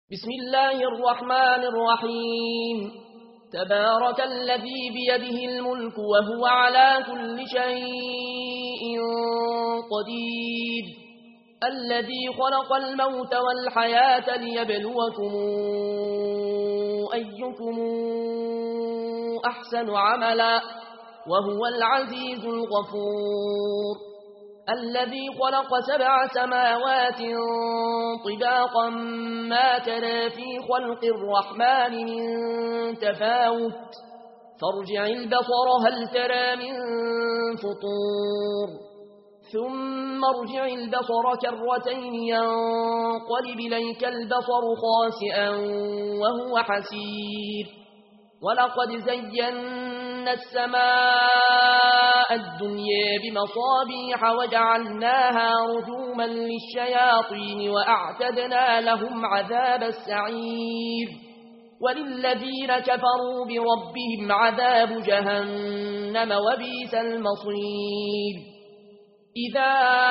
بسم الله الرحمن الرحيم. تبارك الذي بيده الملك وهو على كل شيء قدير، الذي خلق الموت والحياة ليبلوكم أيكم أحسن عملا وهو العزيز الغفور. الذي خلق 7 سماوات طباقا ما ترى في خلق الرحمن من تفاوت، فارجع البصر هل ترى من فطور، ثم ارجع البصر كرتين ينقلب إليك البصر خاسئا وهو حسير. ولقد زينا السماء الدنيا بمصابيح وجعلناها رجوما للشياطين وأعتدنا لهم عذاب السعير. وللذين كفروا بربهم عذاب جهنم وبئس المصير. إذا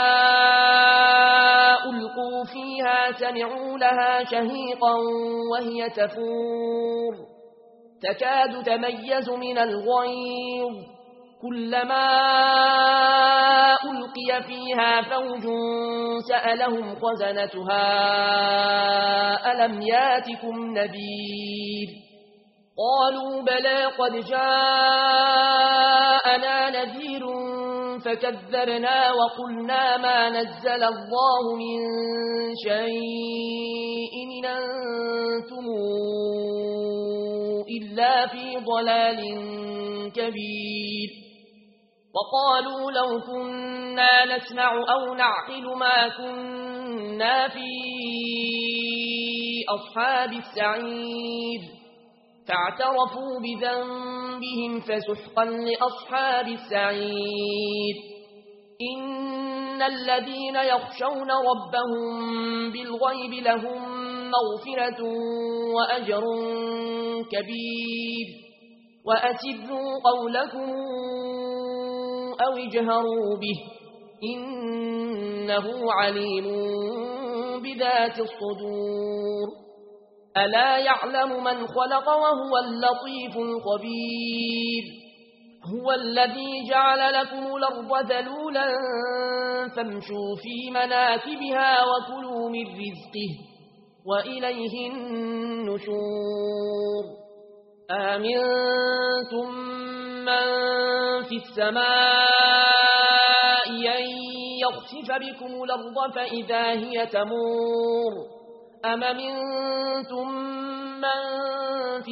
ألقوا فيها سمعوا لها شهيقا وهي تفور، تكاد تميز من الغيظ، كلما ألقي فيها فوج سألهم خزنتها ألم ياتكم نذير، قالوا بلى قد جاءنا نذير فكذبنا وقلنا ما نزل الله من شيء إن أنتم إلا في ضلال كبير. وقالوا لو كنا نسمع أو نعقل ما كنا في أصحاب السعير، فاعترفوا بذنبهم فسحقا لأصحاب السعير. إن الذين يخشون ربهم بالغيب لهم مغفرة وأجر كبير. وأسروا قولكم أو اجهروا به إنه عليم بذات الصدور. ألا يعلم من خلق وهو اللطيف الخبير. هو الذي جعل لكم الأرض ذلولا فامشوا في مناكبها وكلوا من رزقه وإليه النشور. آمنتم من في السماء أن يخسف بكم الأرض فإذا هي تمور، أم منتم من في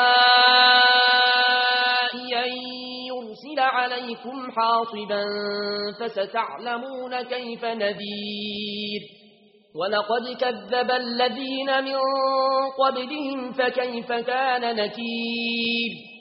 السماء أن يرسل عليكم حاصبا فستعلمون كيف نذير. ولقد كذب الذين من قبلهم فكيف كان نكير.